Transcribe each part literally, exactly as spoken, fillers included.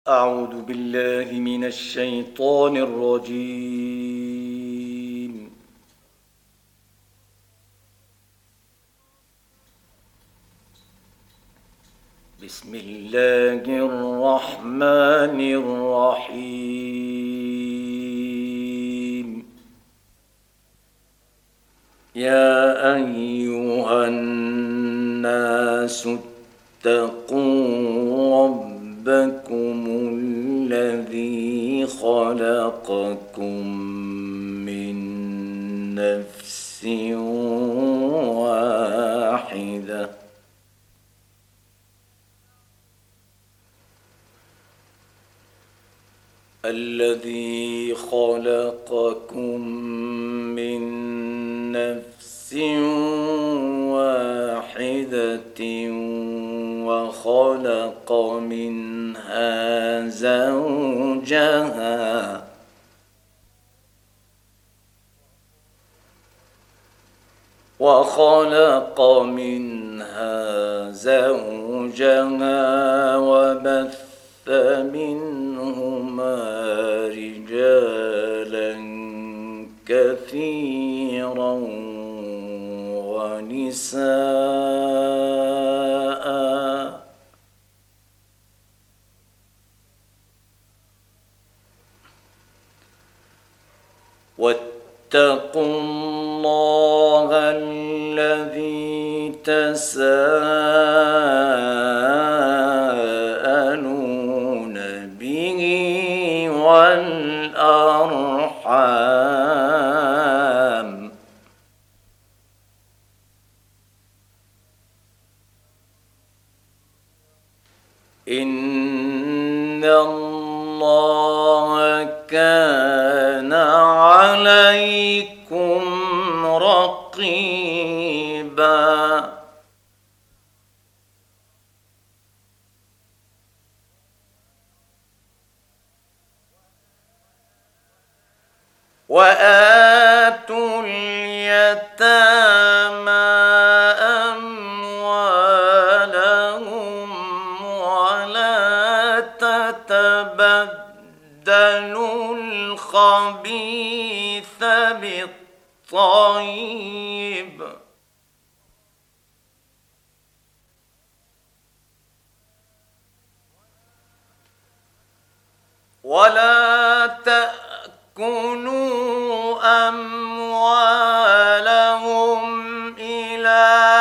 أعوذ بالله من الشيطان الرجيم. بسم الله الرحمن الرحيم. يا أيها الناس اتقوا ربكم الذي خلقكم من نفس واحدة الذي خلقكم من نفس واحدة وخلق منها زوجها وخلق منها زوجها وبث منهما رجالا كثيرا ونساء واتقوا الله الذي تساءلون به والأرحام إن الله كان عليكم رقيبا. وآتوا اليتامى أموالهم ولا تتبدلوا الخبيث بالطيب ولا تأكلوا أموالهم إلى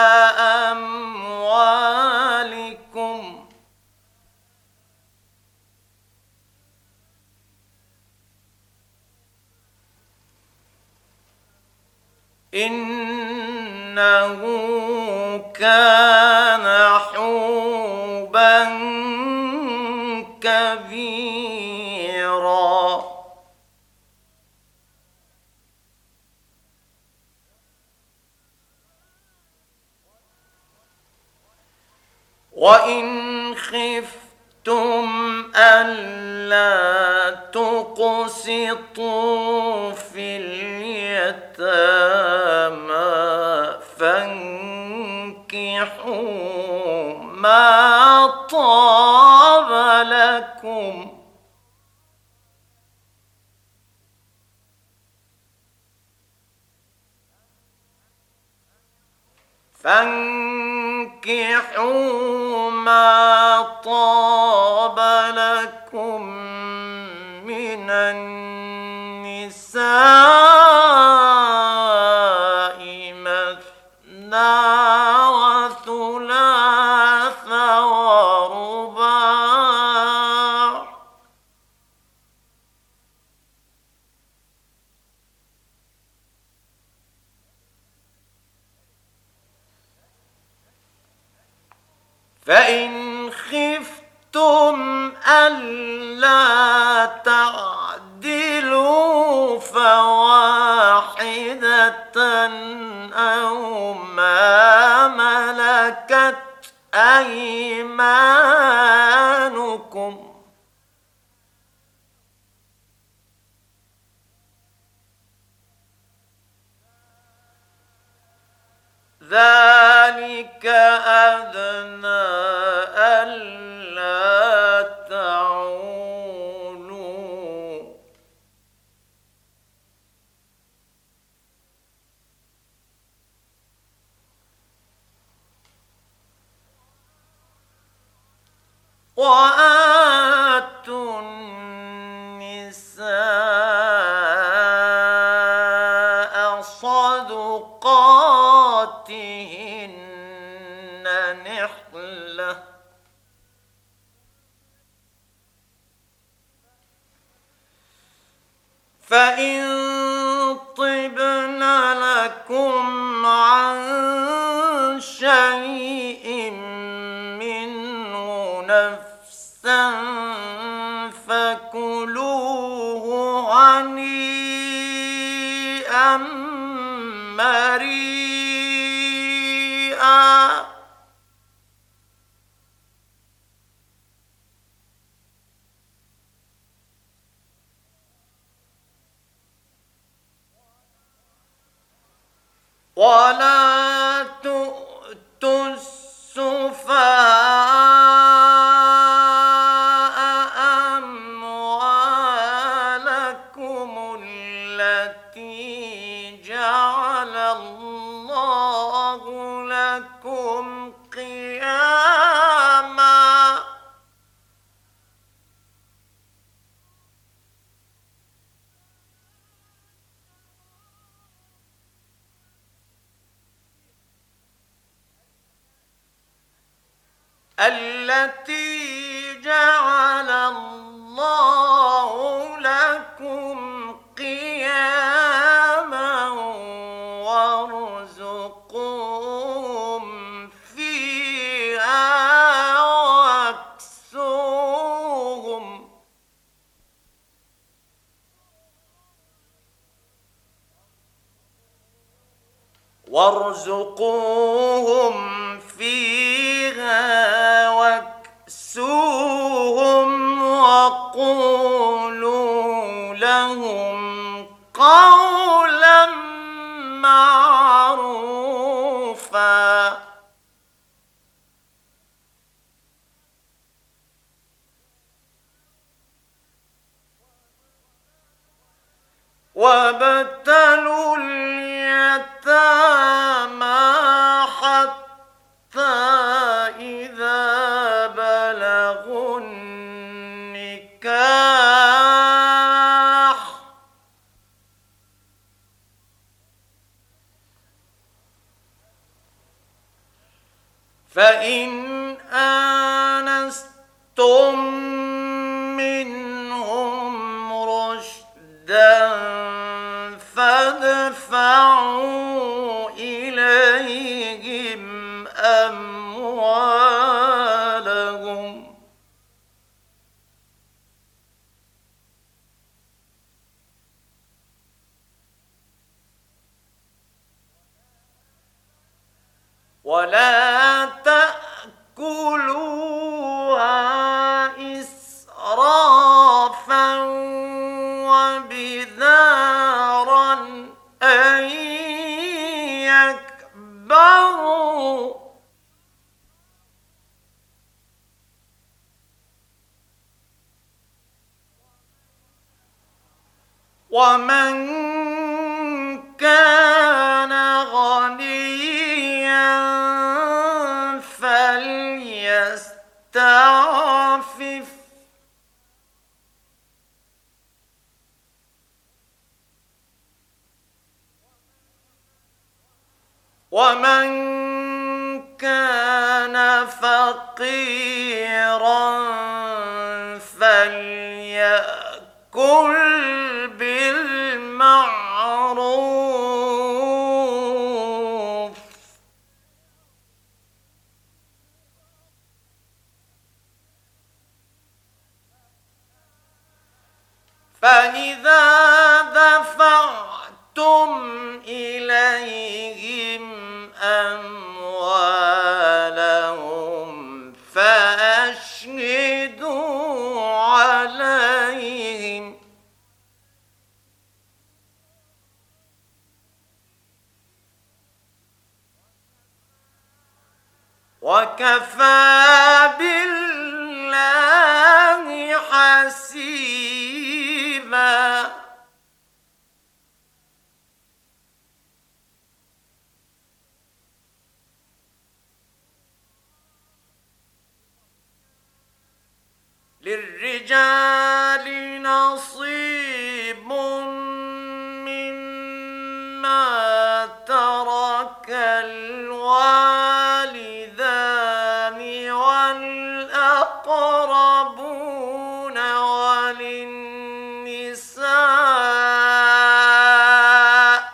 أموالكم إنه كان حوبا كبيرا. وإن خفتم ألا تقسطوا في اليتامى فانكحوا ما طاب لكم فانكحوا ما طاب لكم من النساء مثنى وثلاث ورباع فإن خفتم ألا تعدلوا فواحدة أو ما ملكت أيمانكم ذلك أدنى ألا تعودوا وآتوا النساء صدقاتهن نحلة فإن طبن لكم عن شيء منه نفسا فكلوه هنيئا مريئا. ولا تؤتوا السفهاء أموالكم التي جعل الله لكم قياما التي جعل الله لكم قياما وارزقوهم فيها واكسوهم وارزقوهم فيها واكسوهم وقولوا لهم قولا معروفا. وابتلوا اليتامى حتى إذا بلغوا النكاح فإن آنستم منهم رشدا فادفعوا إليهم أموالهم ولا تأكلوها إسرافا وبدارا أن يكبروا ومن كان غنيا فليستعفف ومن كان فقيرا فليأكل بالمعروف فإذا دفعتم إليهم أموالهم فأشهدوا عليهم وكفى بالله حسيبا. للرجال نصيب مما ترك الوالدان والأقربون وللنساء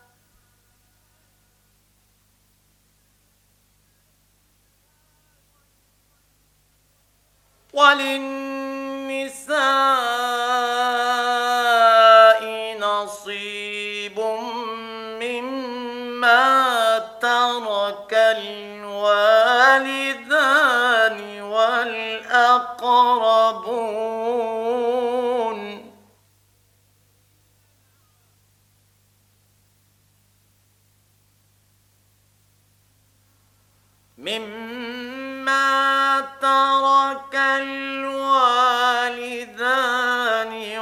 وللنساء نصيب مما ترك الوالدان والأقربون مما ترك الوالدان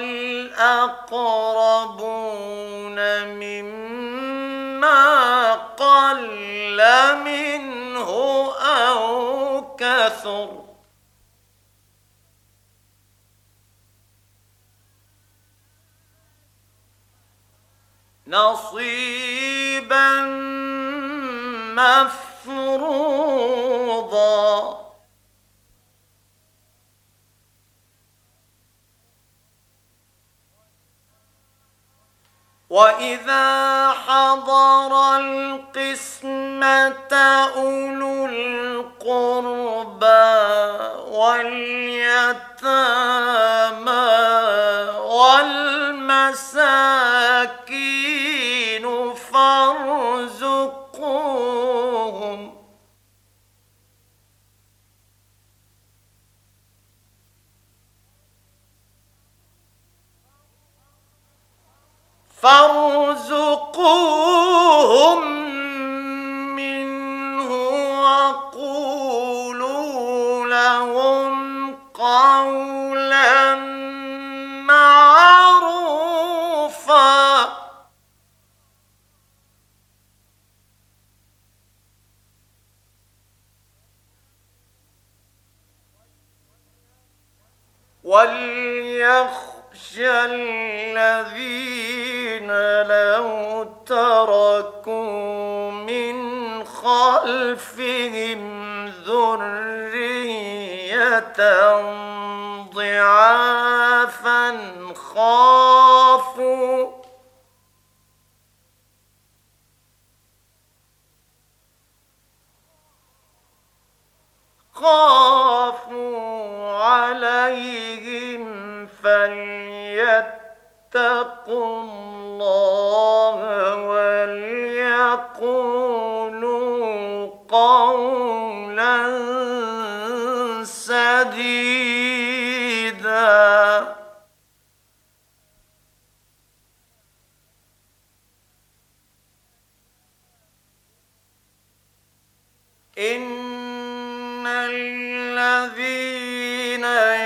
والأقربون مما قل منه أو كثر نصيبا مفروضا. وإذا حضر القسمة أولو القربى واليتامى والمساكين فارزقوهم فارزقوهم منه وقولوا لهم قولا معروفا. وليخشى الذين لو تركوا من خلفهم ذرية ضعافا خافوا خافوا عليهم فليتقوا الله وليقولوا قولا سديدا. إن الذين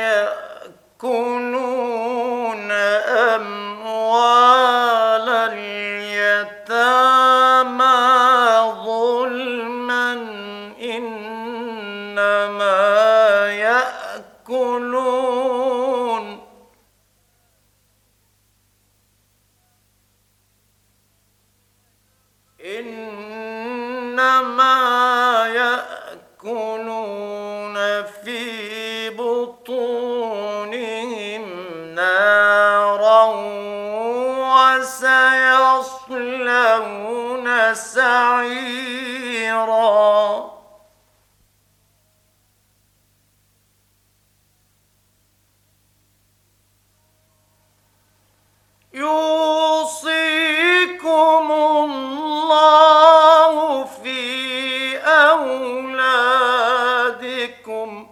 يأكلون أموال اليتامى ظلما إنما يأكلون إنما يأكلون في بطونهم نارا وسيصلون سعيرا. يوصيكم الله في أولادكم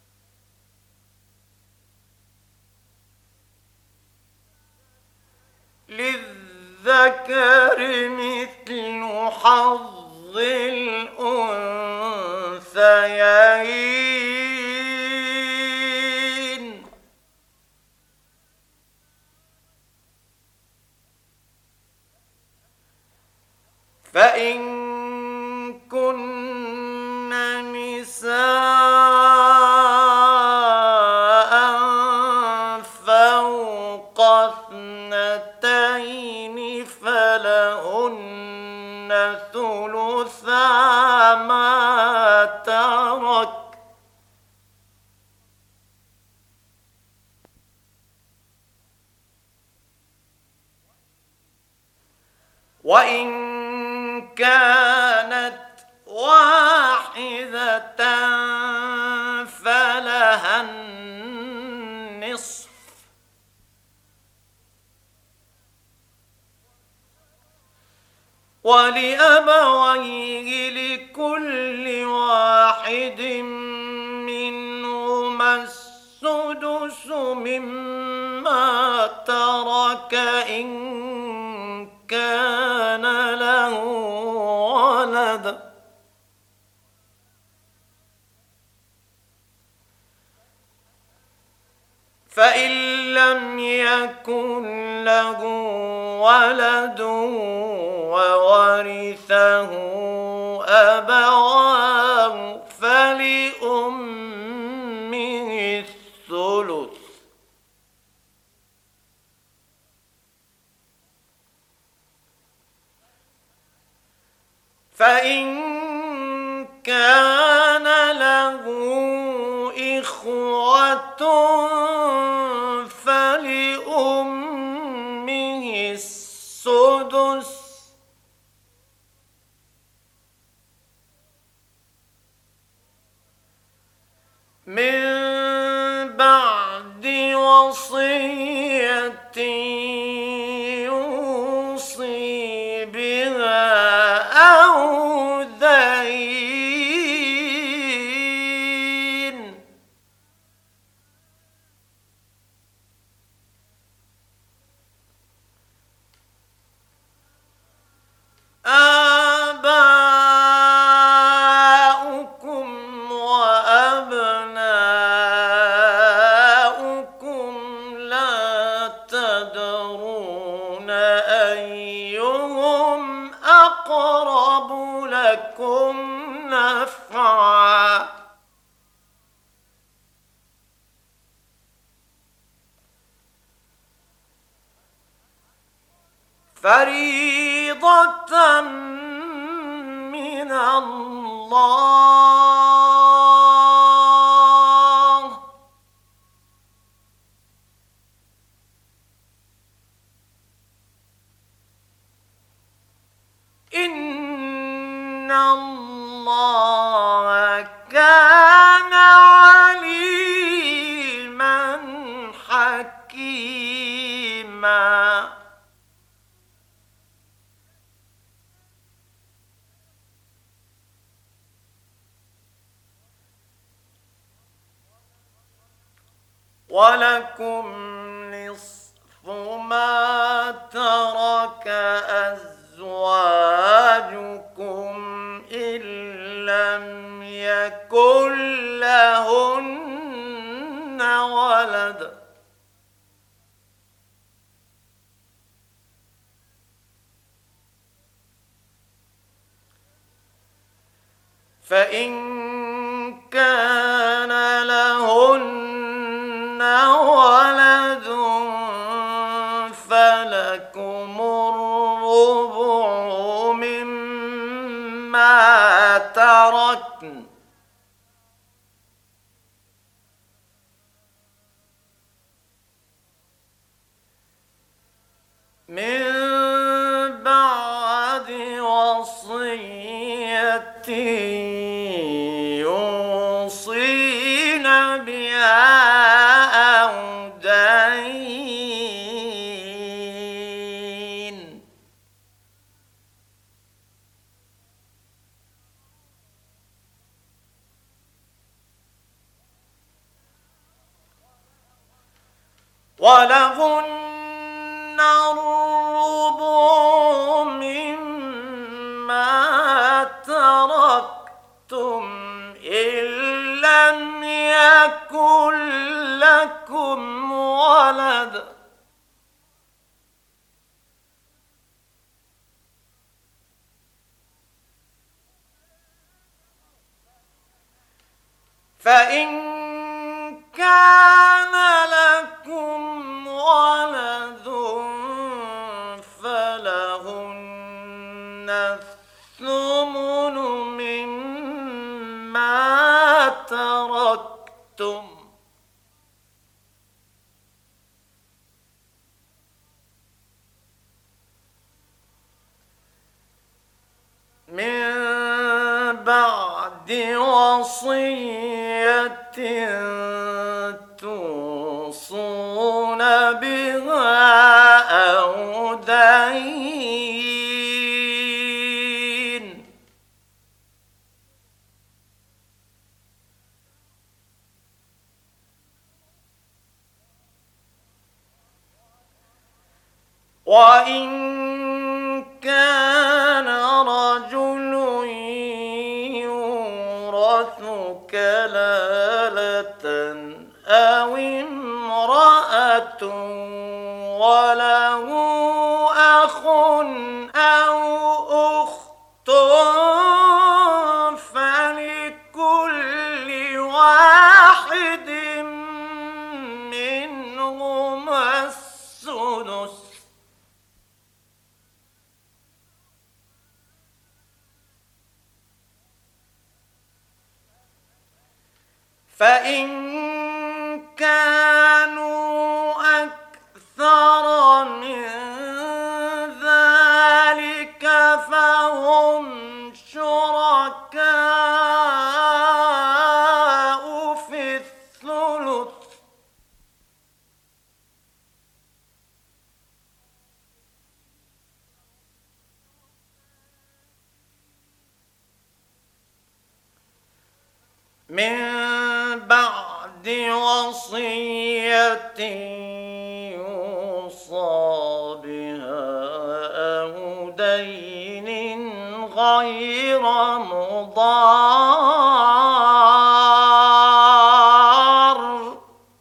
للذكر مثل حظ الأنثيين. فإن كن نساء وإن كانت واحدة فلها النصف، ولأبويه لكل واحد منهما السدس مما ترك إن كان له ولد، فإن لم يكن له ولد وورثه أبواه فلأمه الثلث، فإن كان له إخوة فلأمه السدس، من بعد وصية يوصي بها أو دين. آباؤكم وأبناؤكم لا تدرون أيهم أقرب لكم نفعا، فريضة من الله، إن الله كان عليما حكيما. ولكم نصف ما ترك أزواجكم إن لم يكن لهن ولد، فإن كان لهن ولد فلكم الربع مما تركن من بعد وصية يوصين بها أو دين. ولهن الربع مما تركتم إن لم يكن لكم ولد، فإن كان لكم ولد فلهن الثمن مما تركتم وصية توصون بها أو دين. وإن كان رجل يورث كلالة أو امرأة وله أخ أو أخت فلكل واحد منهما السدس. فإن كانوا أكثر من ذلك فهم شركاء في الثلث. من بعد وصية يوصى بها أو دين غير مضار.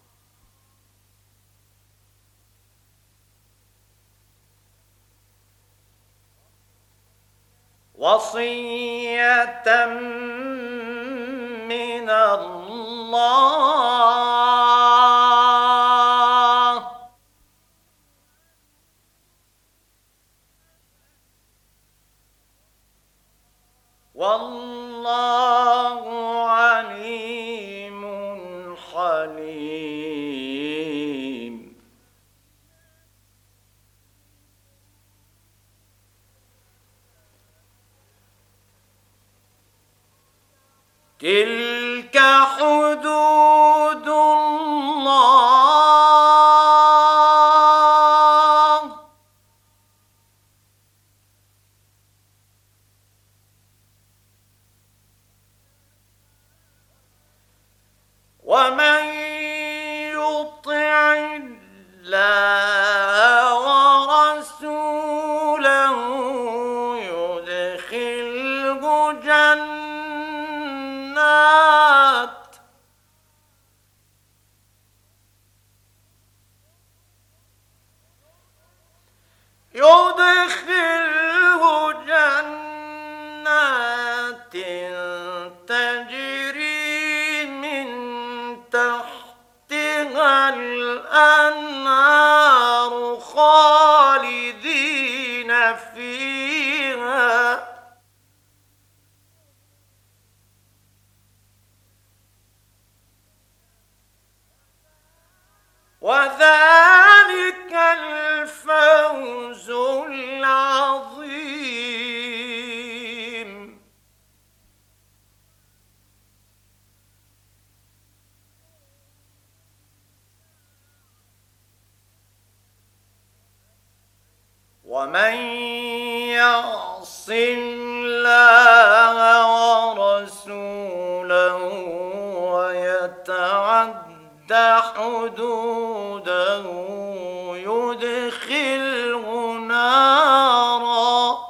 وصية من الله والله عليم حليم. تلك حدود الله ومن يطع الله ورسوله يدخله جنات يدخله جنات تجري من تحتها الأنهار خالدين فيها وذلك الفوز العظيم. ومن يعص الله ورسوله ويتعد حدوده يدخله نارا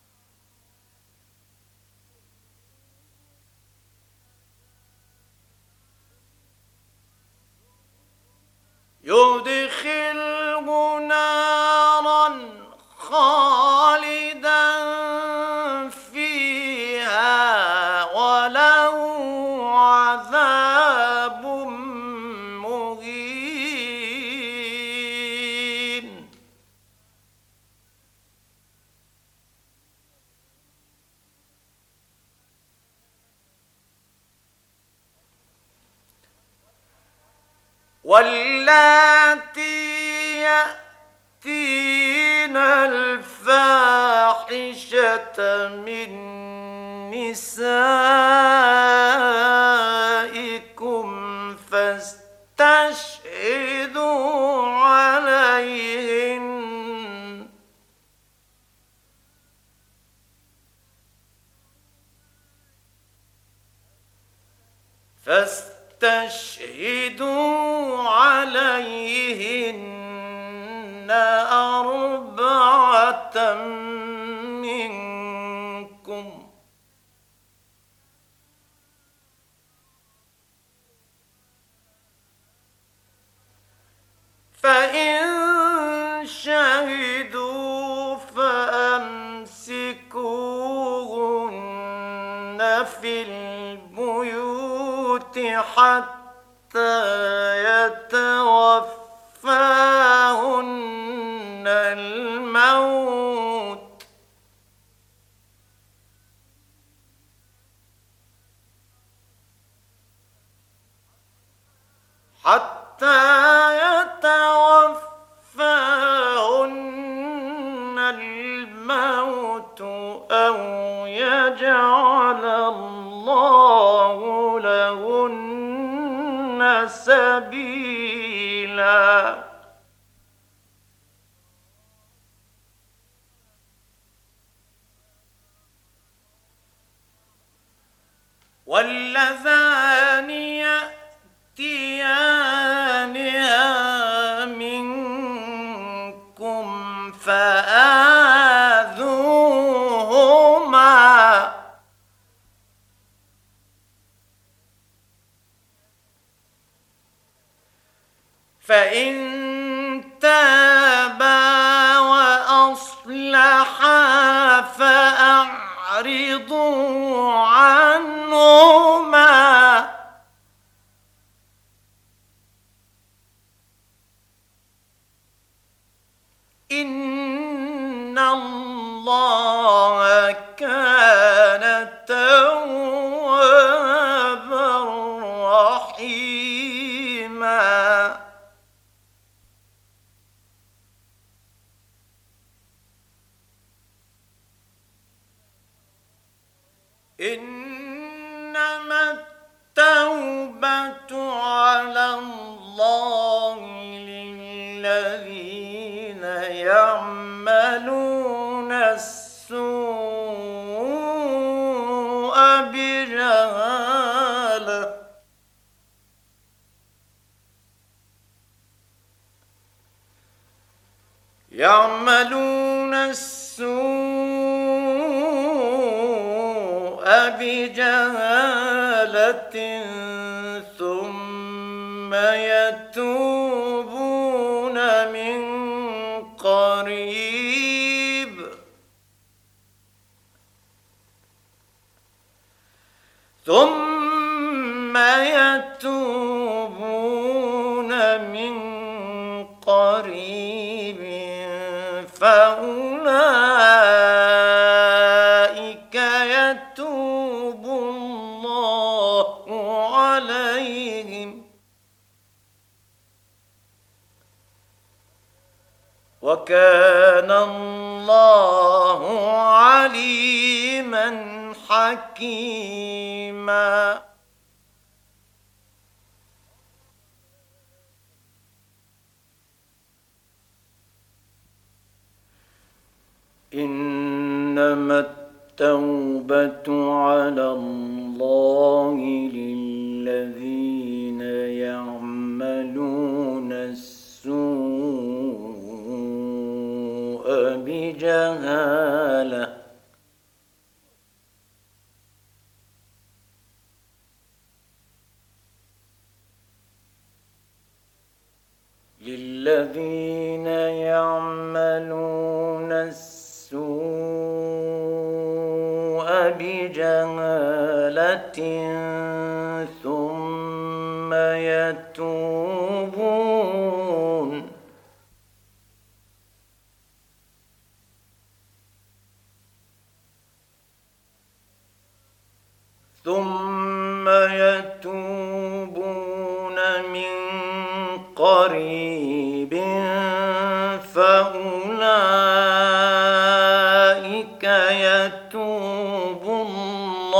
يدخله نارا خالدا فيها وله عذاب مهين. واللاتي يأتين الفاحشة من نسائكم فاستشهدوا عليهن فاستشهدوا عليهن أربعة منكم فإن شهدوا فأمسكوهن في البيوت حتى يتوفاهن الموت حتى يتوفاهن الموت أو يجعل الله لهن سبيلا واللذان يأتيانها منكم فآذوهما فإن تابا وأصلحا فأعرضوا عنهما إن الله كان توابا رحيما إنما التوبة على الله للذين يعملون السوء بجهالة يعملون السوء بجهالة ثم يتوبون من قريب ثم يتوبون من قريب فأولئك يتوب الله عليهم وكان الله عليما حكيما إنما التوبة على الله للذين يعملون السوء بجهالة للذين يعملون السوء بجهالة ثم يتوبون ثم يتوبون من قريب فأولئك يتوب الله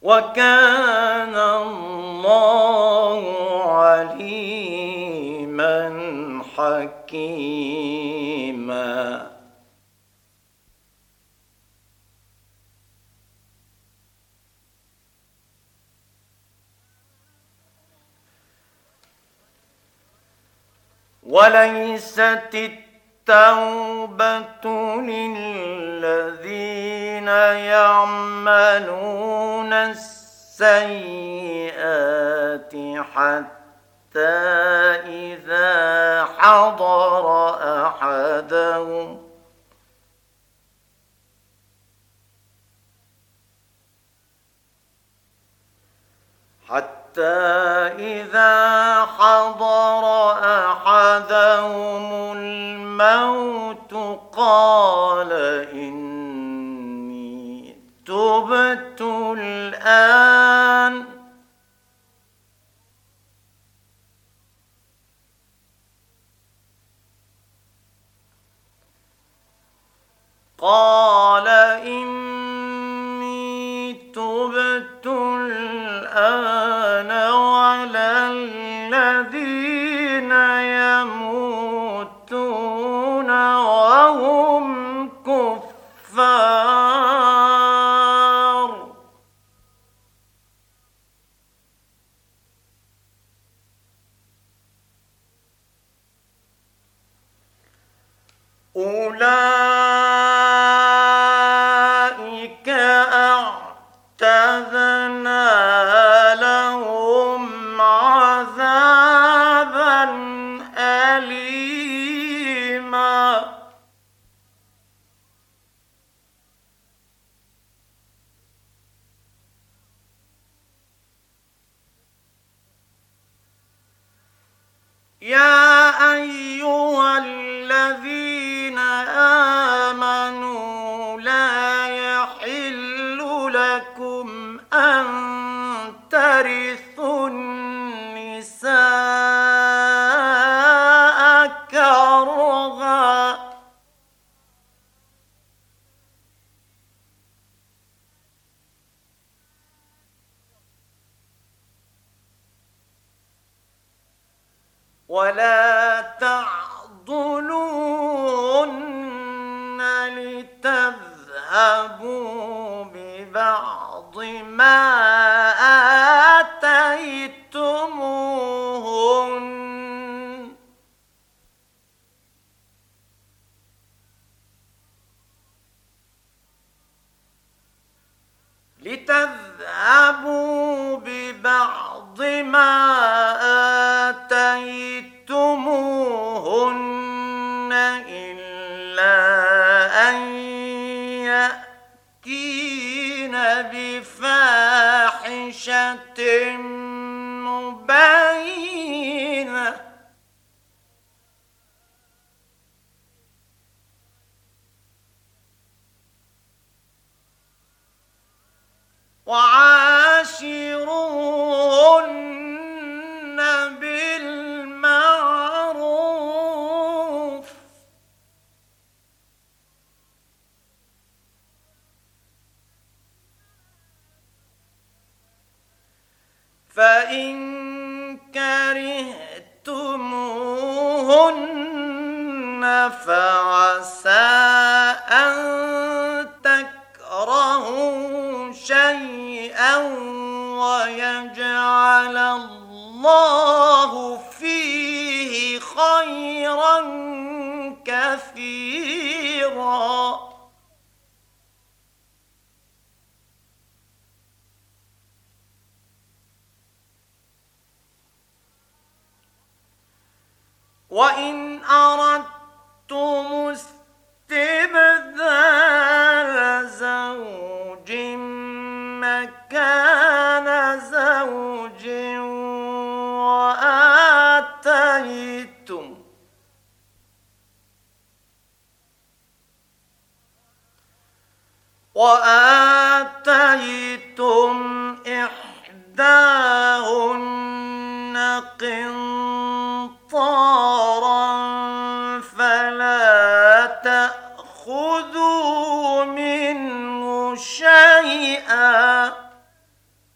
وكان الله عليما حكيما. وليست التوبة للذين يعملون السيئات حتى إذا حضر أحدهم حتى إذا حضر أحدهم الموت قال إني تبت الآن قال إني تبت الآن ولا الذين يموتون وهم كفار أولئك أعتدنا لهم عذابا أليما. يا أيها الذين آمنوا لا يحل لكم أن ترثوا النساء كرها ولا تعضلوهن لتذهبوا ببعض ما آتيتموهن لتذهبوا ببعض ما آتيتموهن إلا أن يأتين بفاحشة مبينة وعاشروهن بالمعروف فإن كرهتموهن فعسى أن تكرهوا شيئا ويجعل الله فيه خيرا كثيرا. وإن أردتم استبدال زوج مكان زوج وآتيتم وآتيتم إحداهن قنطارا فلا تأخذوا منه شيئا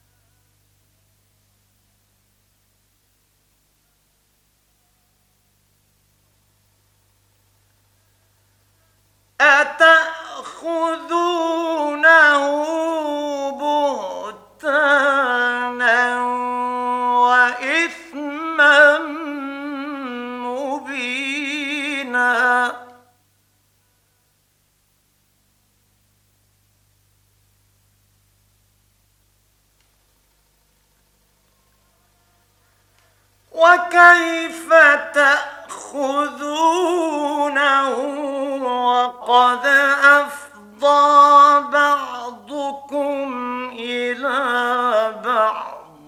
وكيف تأخذونه وقد أفضى بعضكم إلى بعض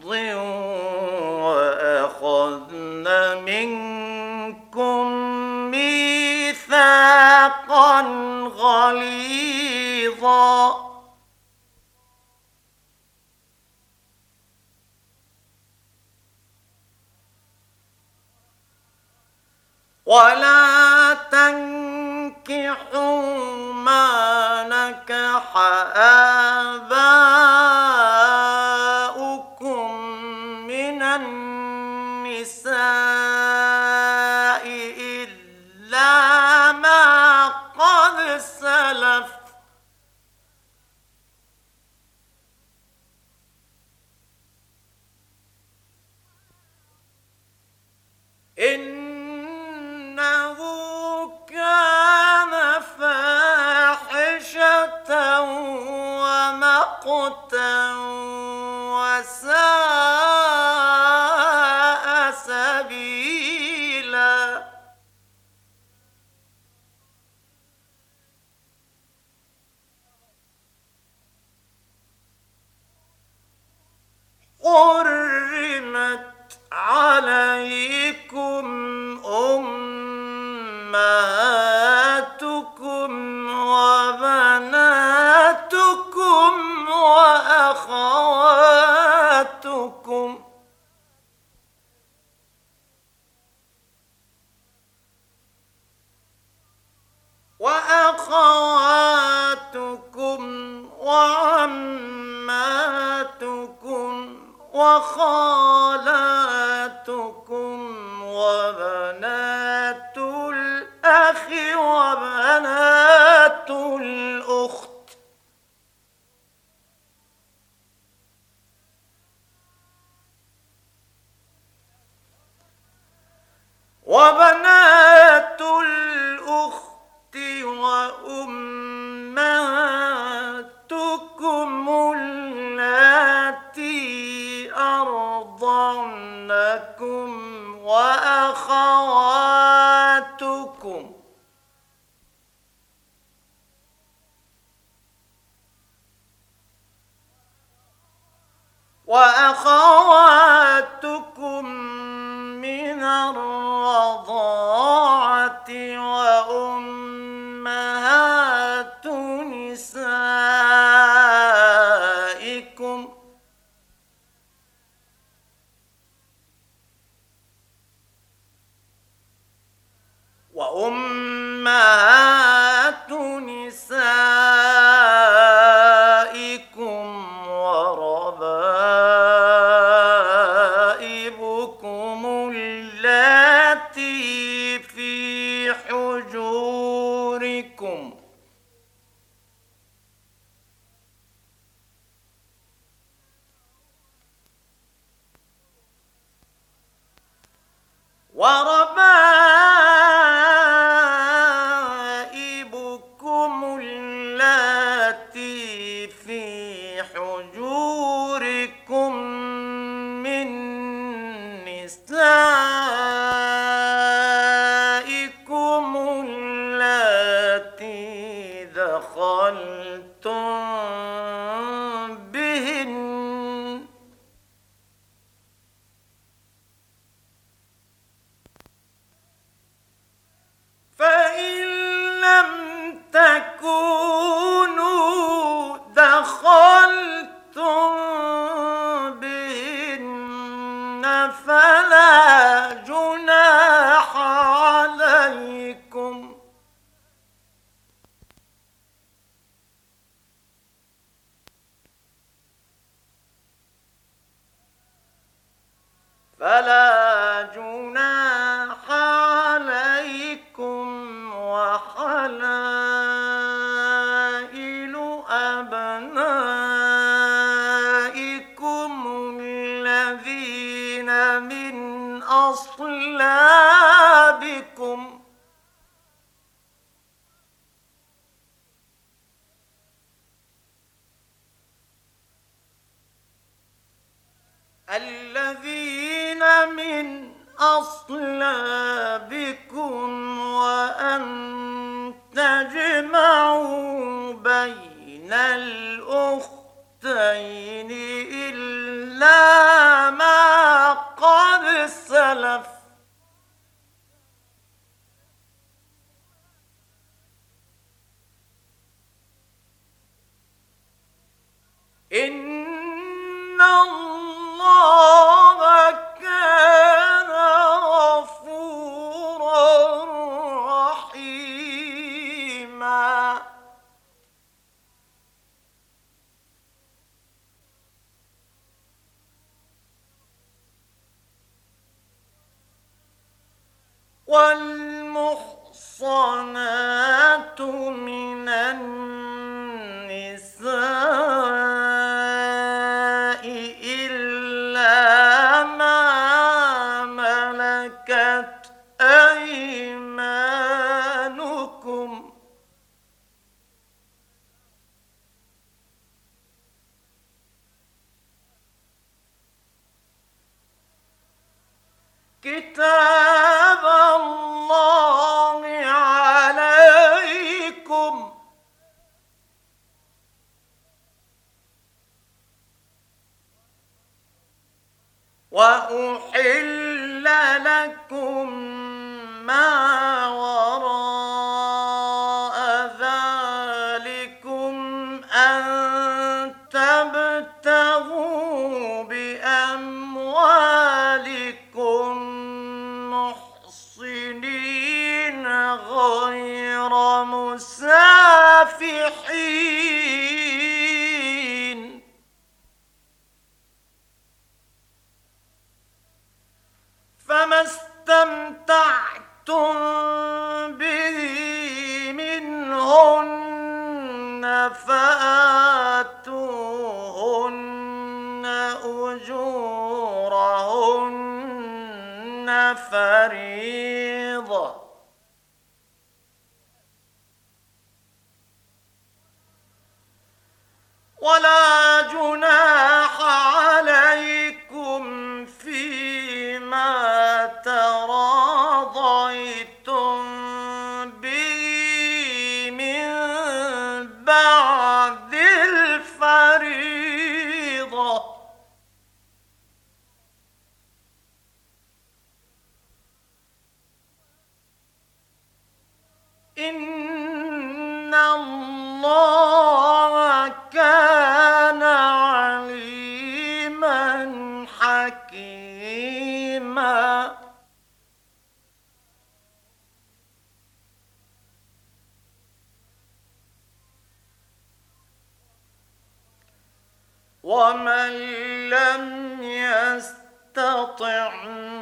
وأخذن منكم ميثاقا غليظا ولا تنكحوا ما نكح آباؤكم من النساء إلا ما قد سلف إنه كان فاحشة ومقتا وساء سبيلا حرمت عليكم أمهاتكم وبناتكم وأخواتكم وأخواتكم وعماتكم وخالاتكم وبنات الأخ وبنات الأخت وبنات الأخت وأمهاتكم اللاتي أرضعنكم وأخواتكم وأخواتكم من الرضاعة وأمهات نسائكم وأمهات نسائكم وربائبكم اللاتي في حجوركم وربائبكم اللاتي في حجوركم من نسائكم اللاتي دخلتم بهن فإن لم تكونوا دخلتم بهن فلا جناح عليكم فلا جناح عليكم وحلائل أبنائكم الذين من أصلابكم الذين من أصلابكم وأن تجمعوا بين الأختين إلا ما قد سلف. إن الله كان غفورا رحيما. والمحصنات من النساء إلا ما ملكت أيمانكم كتاب الله عليكم. وأحل لكم ما وراء ذلكم أن تبتغوا بأموالكم محصنين غير مسافحين. فما استمتعتم به منهن فآتوهن أجورهن فريضة. ولا جناح عليكم فيما تراضيتم به من بعد الفريضة. إن الله كان عليما حكيما. ومن لم يستطع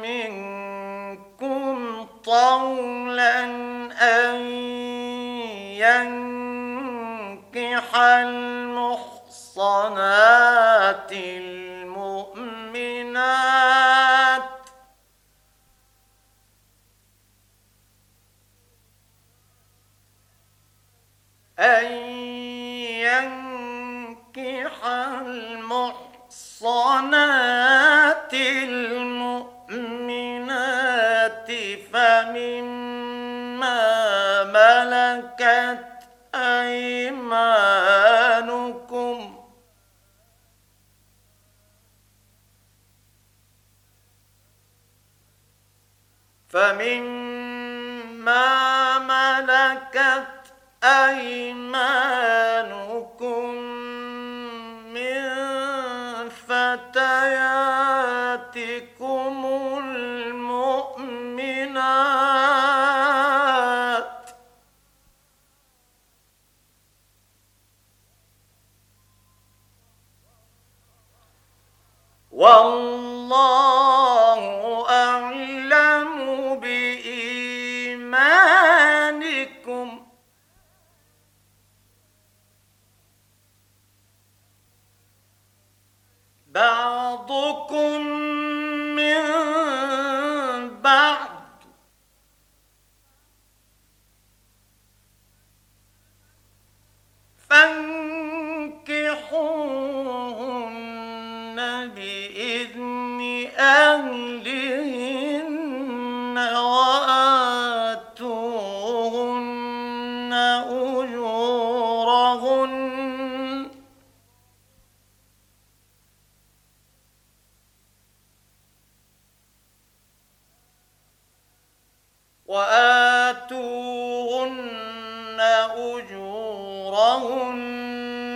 منكم طولا أن ينكح المحصنات المؤمنات أن ينكح المحصنات المؤمنات فمما ملكت أيمانكم فمما ملكت أيمانكم من فتياتكم المؤمنات والله أعلم بإيمانكم. بعضكم من بعض فانكحوهن بإذن أهلهن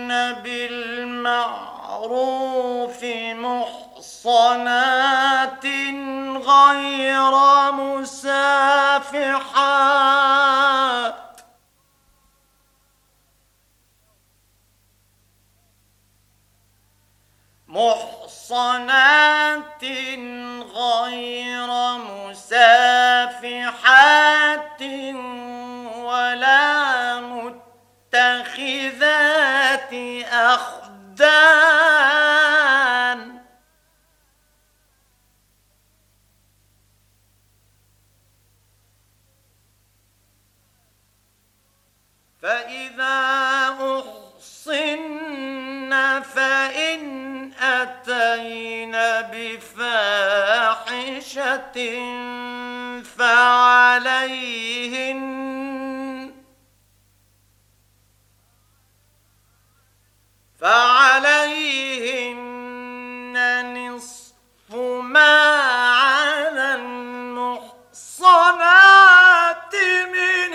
بالمعروف محصنات غير مسافحات محصنات غير مسافحات ولا متخذات أخدان فإذا أحصن فإن أتين بفاحشة فعليهن فعليهن نصف ما على المحصنات من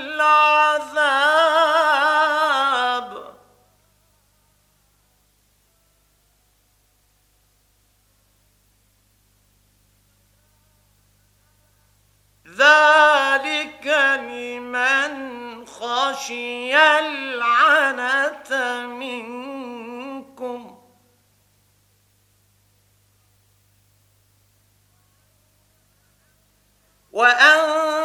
العذاب ذلك لمن خشي العنة منكم وأن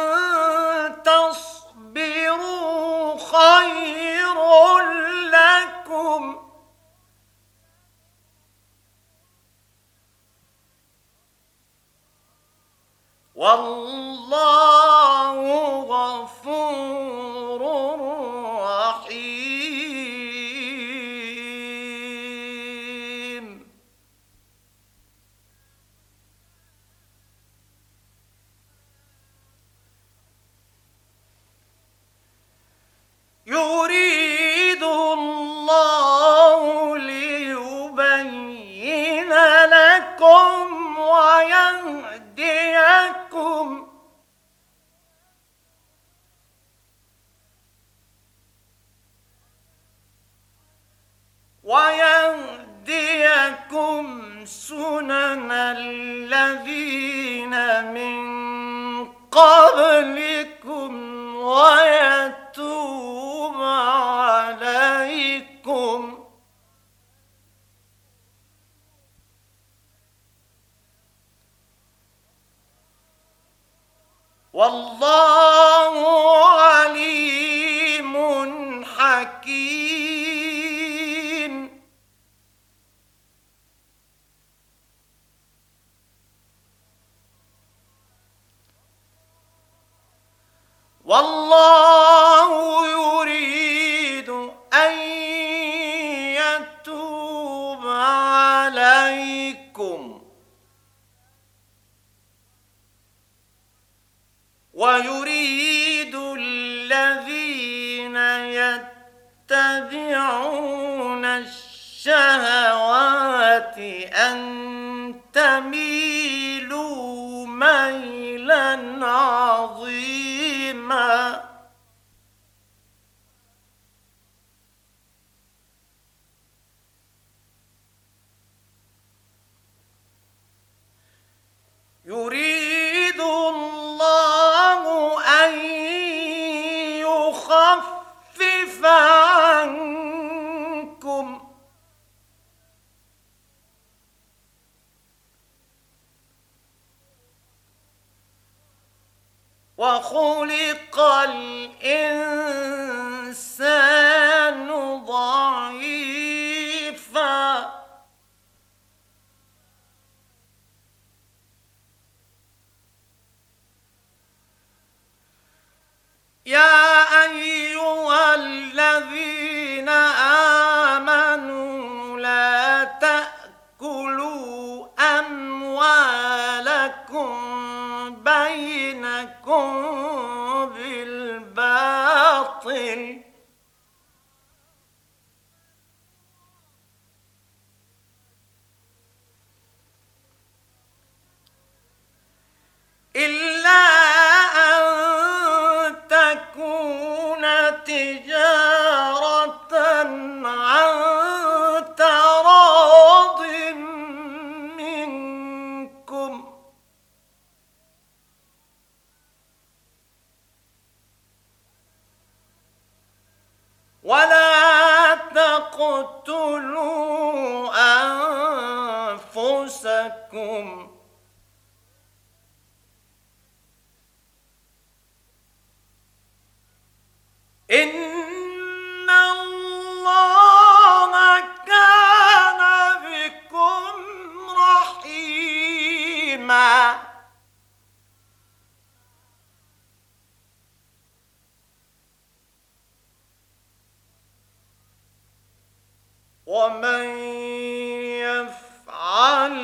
تصبروا خير لكم والله غفور رحيم يريد الله ليبين لكم ويهديكم ويهديكم سنن الذين من قبلكم ويتوب عليكم والله عليم حكيم والله يريد أن يتوب عليكم ويريد الذين يتبعون الشهوات أن تميلوا ميلا عظيما يريد الله أن يخفف عنكم وخلق الإنسان ضعيفا يا أيها الذين آمنوا لا تأكلوا أموالكم بينكم بالباطل إلا أن تكون تجارة عن تقتلوا أنفسكم إن الله كان بكم رحيما ومن يفعل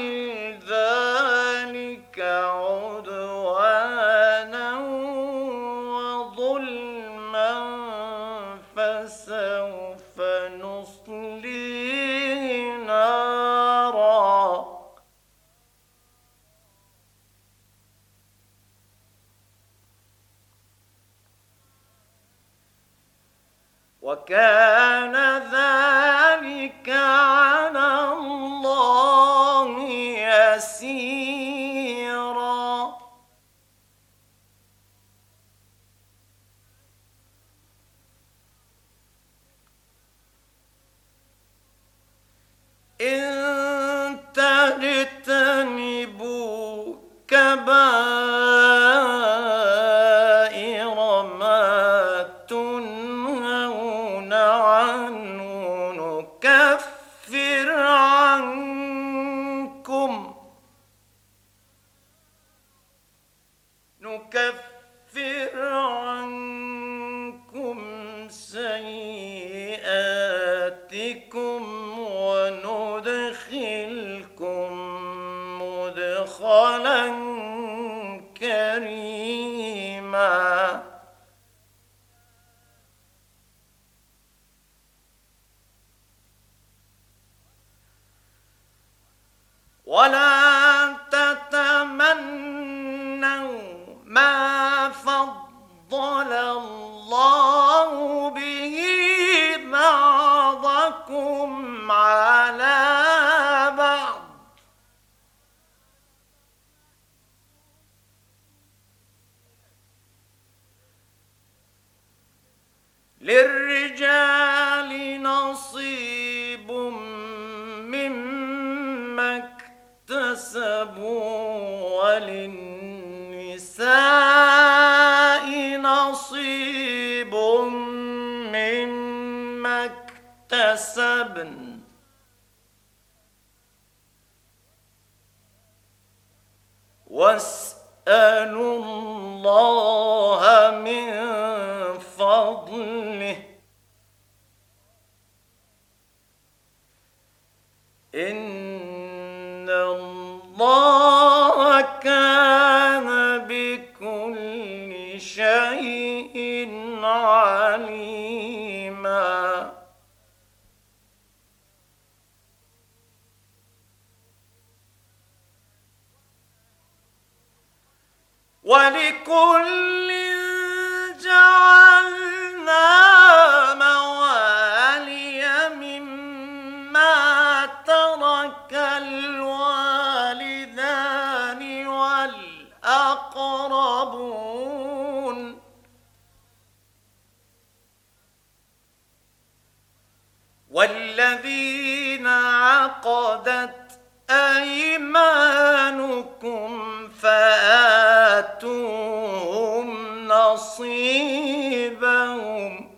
ذلك عدوانا وظلما فسوف نصليه نارا وكان ذلك على الله يسيرا إن تجتنبوا كبائر ما تنهون عنه نكفر عنكم نكفر عنكم سيئاتكم وندخلكم مدخلا كريما ولا تتمنوا ما فضل الله به بعضكم على بعض للرجال نصيب مما اكتسبوا وللنساء نصيب مما اكتسبن واسألوا الله من فضله إن الله كان بكل شيء عليما ولكل جعلنا موالي مما ترك الوالدان والأقربون والذين عقدت أيمانكم فآتوهم نصيبهم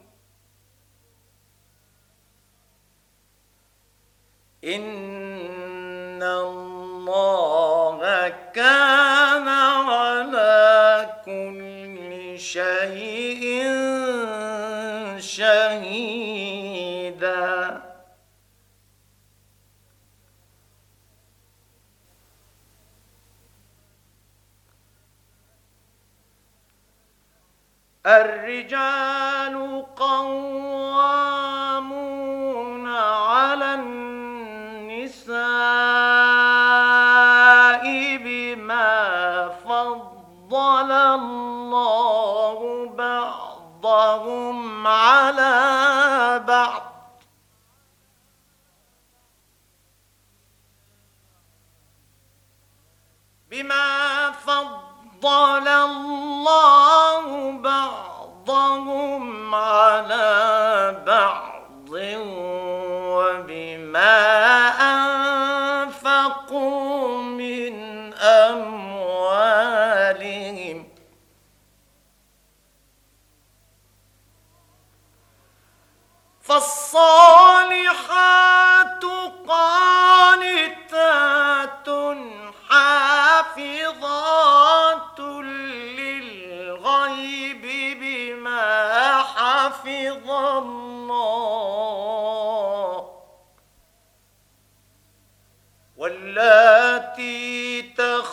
إن الله كان على كل شيء شهيدا الرجال قوامون على النساء بما فضل الله بعضهم على بعض بما فضل الله بعضهم على بعض وبما بما أنفقوا من أموالهم فالصالحات قانتات حافظات للغيب بما حفظ الله واللاتي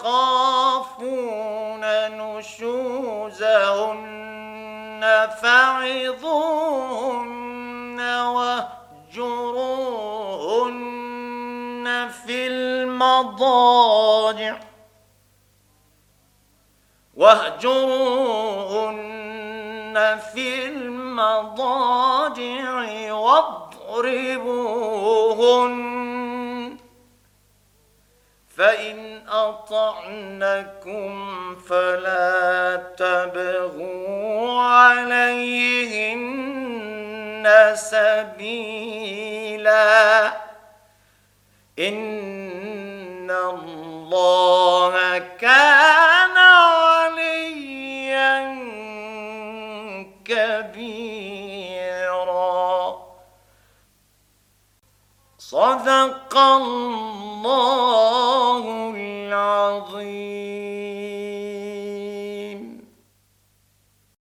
تخافون نشوزهن فعظوهن واهجروهن في المضاجع واهجروهن في المضاجع واضربوهن فإن أطعنكم فلا تبغوا عليهن سبيلا إن الله كان عليا كبيرا. صدق الله العظيم.